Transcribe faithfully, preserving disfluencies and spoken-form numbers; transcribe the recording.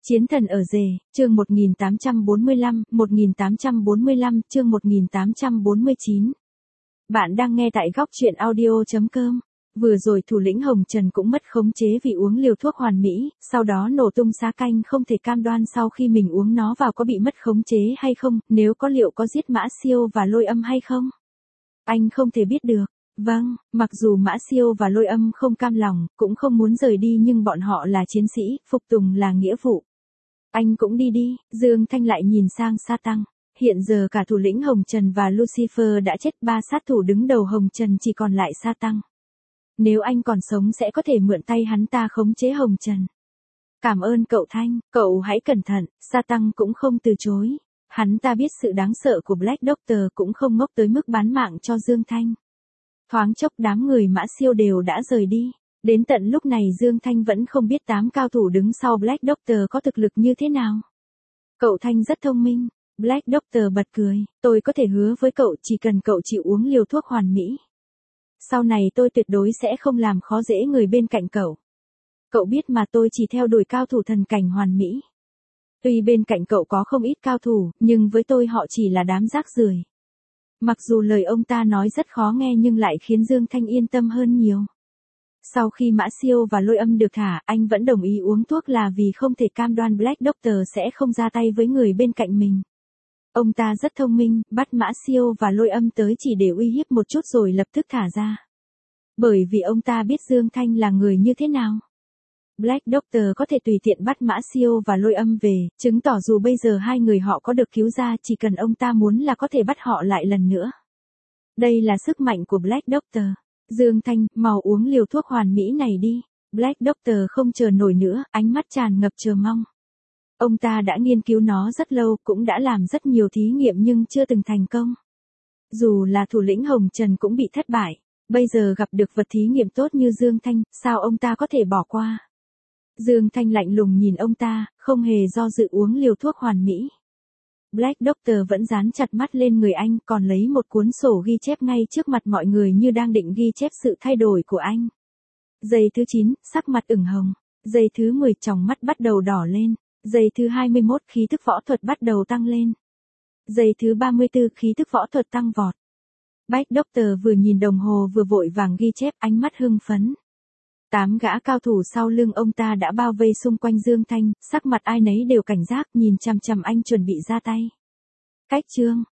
Chiến thần ở rể, chương một nghìn tám trăm bốn mươi lăm, một nghìn tám trăm bốn mươi lăm, chương một nghìn tám trăm bốn mươi chín. Bạn đang nghe tại góc truyện audio chấm com. Vừa rồi thủ lĩnh Hồng Trần cũng mất khống chế vì uống liều thuốc hoàn mỹ, sau đó nổ tung xá canh, không thể cam đoan sau khi mình uống nó vào có bị mất khống chế hay không, nếu có liệu có giết Mã Siêu và Lôi Âm hay không? Anh không thể biết được. Vâng, mặc dù Mã Siêu và Lôi Âm không cam lòng, cũng không muốn rời đi nhưng bọn họ là chiến sĩ, phục tùng là nghĩa vụ. Anh cũng đi đi, Dương Thanh lại nhìn sang Sa Tăng. Hiện giờ cả thủ lĩnh Hồng Trần và Lucifer đã chết, ba sát thủ đứng đầu Hồng Trần chỉ còn lại Sa Tăng. Nếu anh còn sống sẽ có thể mượn tay hắn ta khống chế Hồng Trần. Cảm ơn cậu Thanh, cậu hãy cẩn thận, Sa Tăng cũng không từ chối. Hắn ta biết sự đáng sợ của Black Doctor cũng không ngốc tới mức bán mạng cho Dương Thanh. Thoáng chốc đám người Mã Siêu đều đã rời đi. Đến tận lúc này Dương Thanh vẫn không biết tám cao thủ đứng sau Black Doctor có thực lực như thế nào. Cậu Thanh rất thông minh. Black Doctor bật cười, tôi có thể hứa với cậu chỉ cần cậu chịu uống liều thuốc hoàn mỹ. Sau này tôi tuyệt đối sẽ không làm khó dễ người bên cạnh cậu. Cậu biết mà, tôi chỉ theo đuổi cao thủ thần cảnh hoàn mỹ. Tuy bên cạnh cậu có không ít cao thủ, nhưng với tôi họ chỉ là đám rác rưởi. Mặc dù lời ông ta nói rất khó nghe nhưng lại khiến Dương Thanh yên tâm hơn nhiều. Sau khi Mã Siêu và Lôi Âm được thả, anh vẫn đồng ý uống thuốc là vì không thể cam đoan Black Doctor sẽ không ra tay với người bên cạnh mình. Ông ta rất thông minh, bắt Mã Siêu và Lôi Âm tới chỉ để uy hiếp một chút rồi lập tức thả ra. Bởi vì ông ta biết Dương Thanh là người như thế nào. Black Doctor có thể tùy tiện bắt Mã Siêu và Lôi Âm về, chứng tỏ dù bây giờ hai người họ có được cứu ra, chỉ cần ông ta muốn là có thể bắt họ lại lần nữa. Đây là sức mạnh của Black Doctor. Dương Thanh, mau uống liều thuốc hoàn mỹ này đi. Black Doctor không chờ nổi nữa, ánh mắt tràn ngập chờ mong. Ông ta đã nghiên cứu nó rất lâu, cũng đã làm rất nhiều thí nghiệm nhưng chưa từng thành công. Dù là thủ lĩnh Hồng Trần cũng bị thất bại. Bây giờ gặp được vật thí nghiệm tốt như Dương Thanh, sao ông ta có thể bỏ qua? Dương Thanh lạnh lùng nhìn ông ta, không hề do dự uống liều thuốc hoàn mỹ. Black Doctor vẫn dán chặt mắt lên người anh, còn lấy một cuốn sổ ghi chép ngay trước mặt mọi người như đang định ghi chép sự thay đổi của anh. Giây thứ chín, sắc mặt ửng hồng. Giây thứ mười, tròng mắt bắt đầu đỏ lên. Giây thứ hai mươi mốt, khí thức võ thuật bắt đầu tăng lên. Giây thứ ba mươi tư, khí thức võ thuật tăng vọt. Black Doctor vừa nhìn đồng hồ vừa vội vàng ghi chép, ánh mắt hưng phấn. Tám gã cao thủ sau lưng ông ta đã bao vây xung quanh Dương Thanh, sắc mặt ai nấy đều cảnh giác, nhìn chằm chằm anh chuẩn bị ra tay. Cách chương,